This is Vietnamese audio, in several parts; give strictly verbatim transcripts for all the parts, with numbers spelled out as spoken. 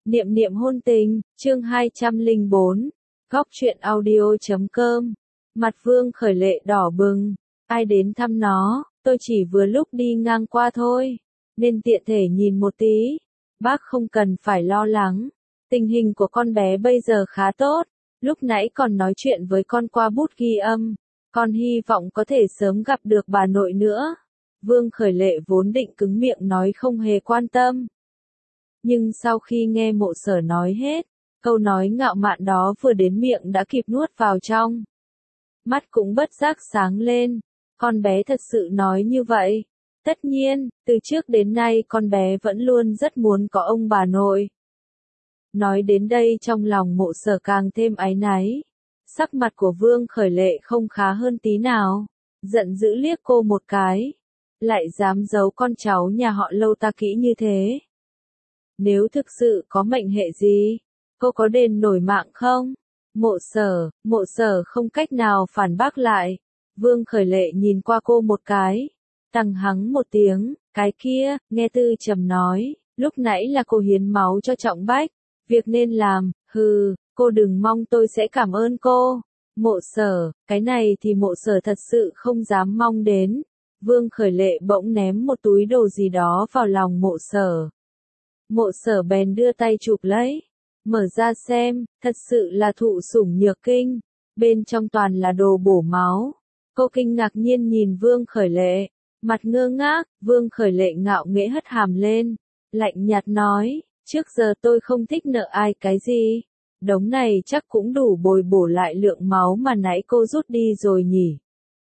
Niệm niệm hôn tình, chương hai trăm lẻ bốn, góc truyện audio chấm com. Mặt Vương Khởi Lệ đỏ bừng, ai đến thăm nó, tôi chỉ vừa lúc đi ngang qua thôi, nên tiện thể nhìn một tí. Bác không cần phải lo lắng, tình hình của con bé bây giờ khá tốt, lúc nãy còn nói chuyện với con qua bút ghi âm, con hy vọng có thể sớm gặp được bà nội nữa. Vương Khởi Lệ vốn định cứng miệng nói không hề quan tâm. Nhưng sau khi nghe Mộ Sở nói hết, câu nói ngạo mạn đó vừa đến miệng đã kịp nuốt vào trong. Mắt cũng bất giác sáng lên, con bé thật sự nói như vậy. Tất nhiên, từ trước đến nay con bé vẫn luôn rất muốn có ông bà nội. Nói đến đây trong lòng Mộ Sở càng thêm áy náy. Sắc mặt của Vương Khởi Lệ không khá hơn tí nào, giận dữ liếc cô một cái. Lại dám giấu con cháu nhà họ Lâu ta kỹ như thế. Nếu thực sự có mệnh hệ gì, cô có đền nổi mạng không? Mộ Sở, Mộ Sở không cách nào phản bác lại. Vương Khởi Lệ nhìn qua cô một cái, tăng hắng một tiếng, cái kia, nghe Tư Trầm nói, lúc nãy là cô hiến máu cho Trọng Bách, việc nên làm, hừ, cô đừng mong tôi sẽ cảm ơn cô. Mộ Sở, cái này thì Mộ Sở thật sự không dám mong đến. Vương Khởi Lệ bỗng ném một túi đồ gì đó vào lòng Mộ Sở. Mộ Sở bèn đưa tay chụp lấy, mở ra xem, thật sự là thụ sủng nhược kinh, bên trong toàn là đồ bổ máu. Cô kinh ngạc nhiên nhìn Vương Khởi Lệ, mặt ngơ ngác. Vương Khởi Lệ ngạo nghễ hất hàm lên, lạnh nhạt nói, trước giờ tôi không thích nợ ai cái gì, đống này chắc cũng đủ bồi bổ lại lượng máu mà nãy cô rút đi rồi nhỉ.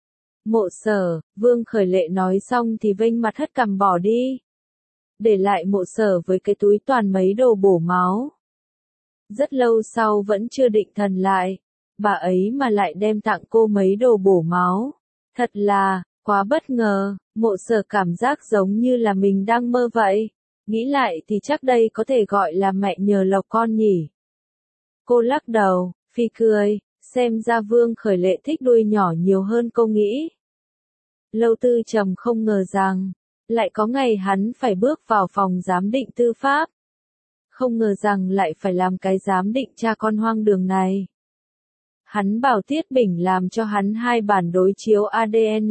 Mộ Sở, Vương Khởi Lệ nói xong thì vênh mặt hất cằm bỏ đi, để lại Mộ Sở với cái túi toàn mấy đồ bổ máu. Rất lâu sau vẫn chưa định thần lại, bà ấy mà lại đem tặng cô mấy đồ bổ máu. Thật là, quá bất ngờ. Mộ Sở cảm giác giống như là mình đang mơ vậy. Nghĩ lại thì chắc đây có thể gọi là mẹ nhờ lộc con nhỉ. Cô lắc đầu, phì cười, xem ra Vương Khởi Lệ thích đuôi nhỏ nhiều hơn cô nghĩ. Lâu Tư Trầm không ngờ rằng, lại có ngày hắn phải bước vào phòng giám định tư pháp. Không ngờ rằng lại phải làm cái giám định cha con hoang đường này. Hắn bảo Tiết Bình làm cho hắn hai bản đối chiếu a đê en.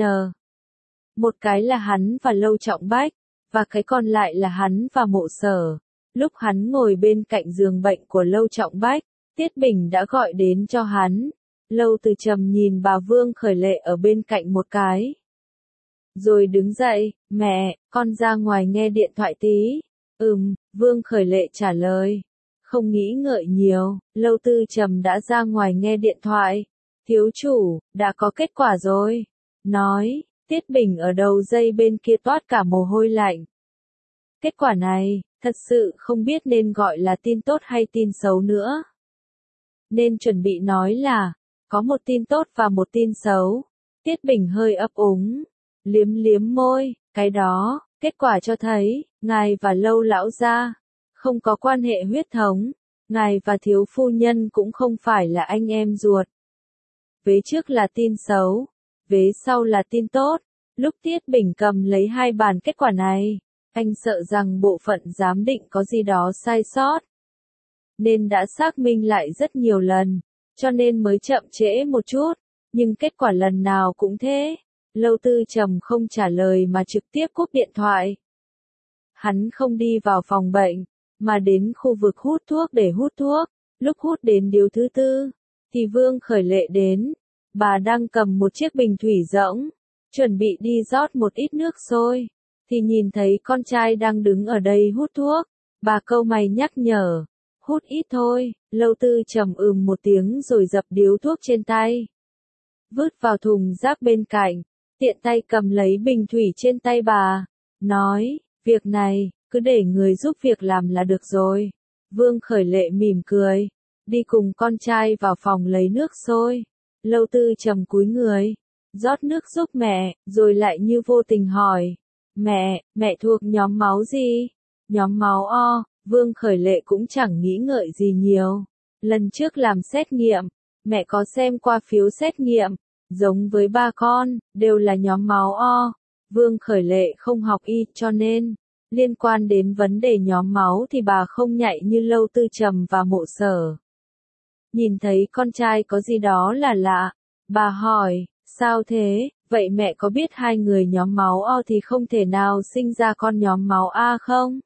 Một cái là hắn và Lâu Trọng Bách, và cái còn lại là hắn và Mộ Sở. Lúc hắn ngồi bên cạnh giường bệnh của Lâu Trọng Bách, Tiết Bình đã gọi đến cho hắn. Lâu Từ Trầm nhìn bà Vương Khởi Lệ ở bên cạnh một cái. Rồi đứng dậy, mẹ, con ra ngoài nghe điện thoại tí. Ừm, Vương Khởi Lệ trả lời. Không nghĩ ngợi nhiều, Lâu Tư Trầm đã ra ngoài nghe điện thoại. Thiếu chủ, đã có kết quả rồi. Nói, Tiết Bình ở đầu dây bên kia toát cả mồ hôi lạnh. Kết quả này, thật sự không biết nên gọi là tin tốt hay tin xấu nữa. Nên chuẩn bị nói là, có một tin tốt và một tin xấu. Tiết Bình hơi ấp úng, liếm liếm môi, cái đó, kết quả cho thấy, ngài và Lâu lão gia không có quan hệ huyết thống, ngài và thiếu phu nhân cũng không phải là anh em ruột. Vế trước là tin xấu, vế sau là tin tốt. Lúc Tiết Bình cầm lấy hai bản kết quả này, anh sợ rằng bộ phận giám định có gì đó sai sót, nên đã xác minh lại rất nhiều lần, cho nên mới chậm trễ một chút, nhưng kết quả lần nào cũng thế. Lâu Tư Trầm không trả lời mà trực tiếp cúp điện thoại. Hắn không đi vào phòng bệnh, mà đến khu vực hút thuốc để hút thuốc. Lúc hút đến điếu thứ tư, thì Vương Khởi Lệ đến. Bà đang cầm một chiếc bình thủy rỗng, chuẩn bị đi rót một ít nước sôi, thì nhìn thấy con trai đang đứng ở đây hút thuốc. Bà cau mày nhắc nhở, hút ít thôi. Lâu Tư Trầm ừm một tiếng rồi dập điếu thuốc trên tay, vứt vào thùng rác bên cạnh, tiện tay cầm lấy bình thủy trên tay bà, nói, việc này, cứ để người giúp việc làm là được rồi. Vương Khởi Lệ mỉm cười, đi cùng con trai vào phòng lấy nước sôi. Lâu Tư Trầm cúi người, rót nước giúp mẹ, rồi lại như vô tình hỏi, mẹ, mẹ thuộc nhóm máu gì? Nhóm máu O. Vương Khởi Lệ cũng chẳng nghĩ ngợi gì nhiều. Lần trước làm xét nghiệm, mẹ có xem qua phiếu xét nghiệm, giống với ba con, đều là nhóm máu O. Vương Khởi Lệ không học y cho nên, Liên quan đến vấn đề nhóm máu thì bà không nhạy như Lâu Tư Trầm và Mộ Sở. Nhìn thấy con trai có gì đó là lạ, bà hỏi, sao thế, vậy mẹ có biết hai người nhóm máu O thì không thể nào sinh ra con nhóm máu A không?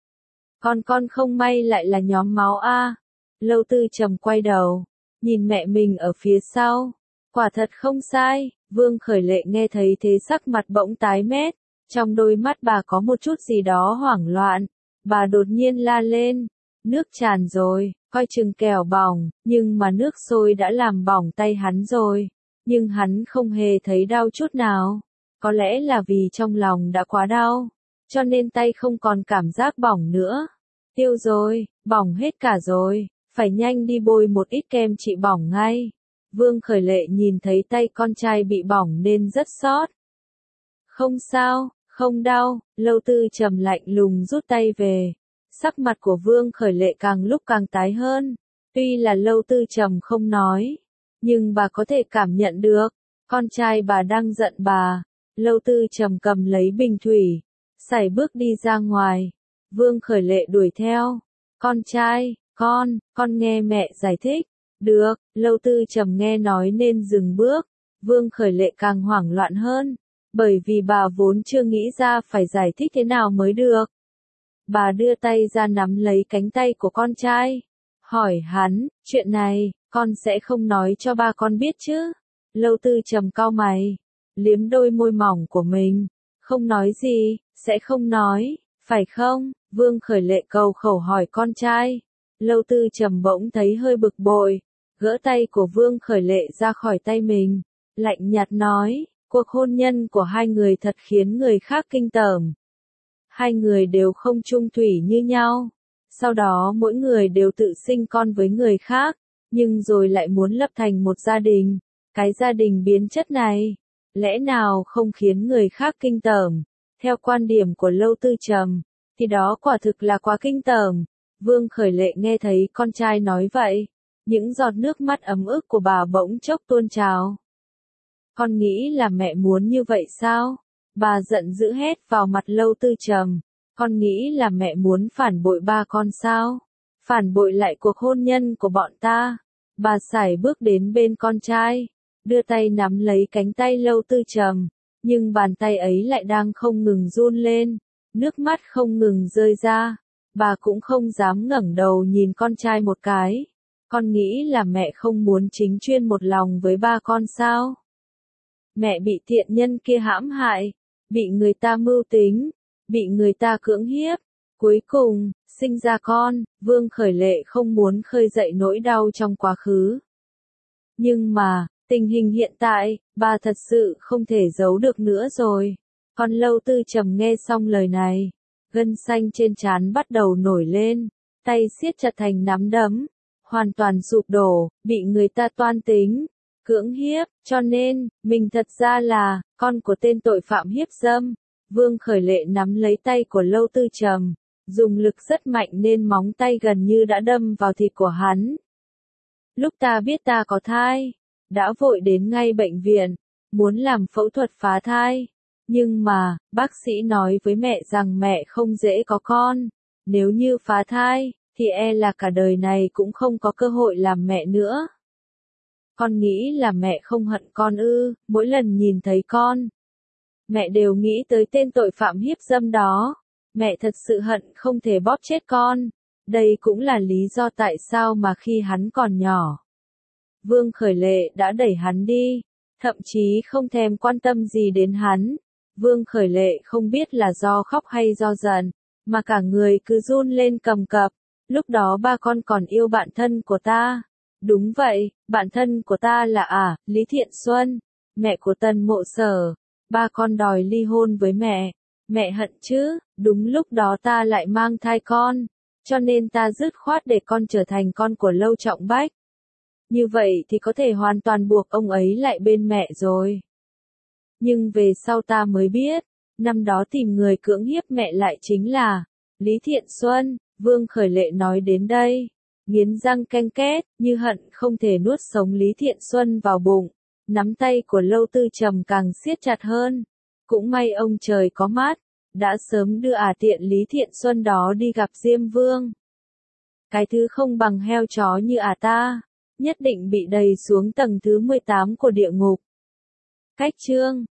Con con không may lại là nhóm máu A. Lâu Tư Trầm quay đầu, nhìn mẹ mình ở phía sau. Quả thật không sai, Vương Khởi Lệ nghe thấy thế sắc mặt bỗng tái mét, trong đôi mắt bà có một chút gì đó hoảng loạn. Bà đột nhiên la lên, nước tràn rồi, coi chừng kẻo bỏng, nhưng mà nước sôi đã làm bỏng tay hắn rồi. Nhưng hắn không hề thấy đau chút nào. Có lẽ là vì trong lòng đã quá đau, cho nên tay không còn cảm giác bỏng nữa. Tiêu rồi, bỏng hết cả rồi, phải nhanh đi bôi một ít kem trị bỏng ngay. Vương Khởi Lệ nhìn thấy tay con trai bị bỏng nên rất xót. Không sao, không đau, Lâu Tư Trầm lạnh lùng rút tay về. Sắc mặt của Vương Khởi Lệ càng lúc càng tái hơn. Tuy là Lâu Tư Trầm không nói, nhưng bà có thể cảm nhận được, con trai bà đang giận bà. Lâu Tư Trầm cầm lấy bình thủy, sải bước đi ra ngoài. Vương Khởi Lệ đuổi theo. Con trai, con, con nghe mẹ giải thích. Được, Lâu Tư Trầm nghe nói nên dừng bước. Vương Khởi Lệ càng hoảng loạn hơn, bởi vì bà vốn chưa nghĩ ra phải giải thích thế nào mới được. Bà đưa tay ra nắm lấy cánh tay của con trai, hỏi hắn, chuyện này, con sẽ không nói cho ba con biết chứ? Lâu Tư Trầm cau mày, liếm đôi môi mỏng của mình, không nói gì, sẽ không nói, phải không? Vương Khởi Lệ cầu khẩu hỏi con trai. Lâu Tư Trầm bỗng thấy hơi bực bội, gỡ tay của Vương Khởi Lệ ra khỏi tay mình, lạnh nhạt nói, cuộc hôn nhân của hai người thật khiến người khác kinh tởm. Hai người đều không chung thủy như nhau, sau đó mỗi người đều tự sinh con với người khác, nhưng rồi lại muốn lập thành một gia đình. Cái gia đình biến chất này, lẽ nào không khiến người khác kinh tởm? Theo quan điểm của Lâu Tư Trầm, thì đó quả thực là quá kinh tởm. Vương Khởi Lệ nghe thấy con trai nói vậy, những giọt nước mắt ấm ức của bà bỗng chốc tuôn trào. Con nghĩ là mẹ muốn như vậy sao? Bà giận dữ hét vào mặt Lâu Tư Trầm. Con nghĩ là mẹ muốn phản bội ba con sao? Phản bội lại cuộc hôn nhân của bọn ta. Bà sải bước đến bên con trai, đưa tay nắm lấy cánh tay Lâu Tư Trầm, nhưng bàn tay ấy lại đang không ngừng run lên, nước mắt không ngừng rơi ra. Bà cũng không dám ngẩng đầu nhìn con trai một cái. Con nghĩ là mẹ không muốn chính chuyên một lòng với ba con sao? Mẹ bị thiện nhân kia hãm hại, bị người ta mưu tính, bị người ta cưỡng hiếp, cuối cùng, sinh ra con. Vương Khởi Lệ không muốn khơi dậy nỗi đau trong quá khứ. Nhưng mà, tình hình hiện tại, bà thật sự không thể giấu được nữa rồi. Con Lâu Tư Trầm nghe xong lời này, gân xanh trên trán bắt đầu nổi lên, tay siết chặt thành nắm đấm, hoàn toàn sụp đổ, bị người ta toan tính, cưỡng hiếp, cho nên, mình thật ra là, con của tên tội phạm hiếp dâm. Vương Khởi Lệ nắm lấy tay của Lâu Tư Trầm, dùng lực rất mạnh nên móng tay gần như đã đâm vào thịt của hắn. Lúc ta biết ta có thai, đã vội đến ngay bệnh viện, muốn làm phẫu thuật phá thai. Nhưng mà, bác sĩ nói với mẹ rằng mẹ không dễ có con. Nếu như phá thai, thì e là cả đời này cũng không có cơ hội làm mẹ nữa. Con nghĩ là mẹ không hận con ư? Mỗi lần nhìn thấy con, mẹ đều nghĩ tới tên tội phạm hiếp dâm đó. Mẹ thật sự hận không thể bóp chết con. Đây cũng là lý do tại sao mà khi hắn còn nhỏ, Vương Khởi Lệ đã đẩy hắn đi, thậm chí không thèm quan tâm gì đến hắn. Vương Khởi Lệ không biết là do khóc hay do giận, mà cả người cứ run lên cầm cập. Lúc đó ba con còn yêu bạn thân của ta. Đúng vậy, bạn thân của ta là à, Lý Thiện Xuân, mẹ của Tần Mộ Sở. Ba con đòi ly hôn với mẹ. Mẹ hận chứ, đúng lúc đó ta lại mang thai con, cho nên ta dứt khoát để con trở thành con của Lâu Trọng Bách. Như vậy thì có thể hoàn toàn buộc ông ấy lại bên mẹ rồi. Nhưng về sau ta mới biết, năm đó tìm người cưỡng hiếp mẹ lại chính là Lý Thiện Xuân. Vương Khởi Lệ nói đến đây, nghiến răng ken két, như hận không thể nuốt sống Lý Thiện Xuân vào bụng. Nắm tay của Lâu Tư Trầm càng siết chặt hơn. Cũng may ông trời có mắt, đã sớm đưa ả tiện Lý Thiện Xuân đó đi gặp Diêm Vương. Cái thứ không bằng heo chó như ả ta, nhất định bị đày xuống tầng thứ mười tám của địa ngục. Cách chương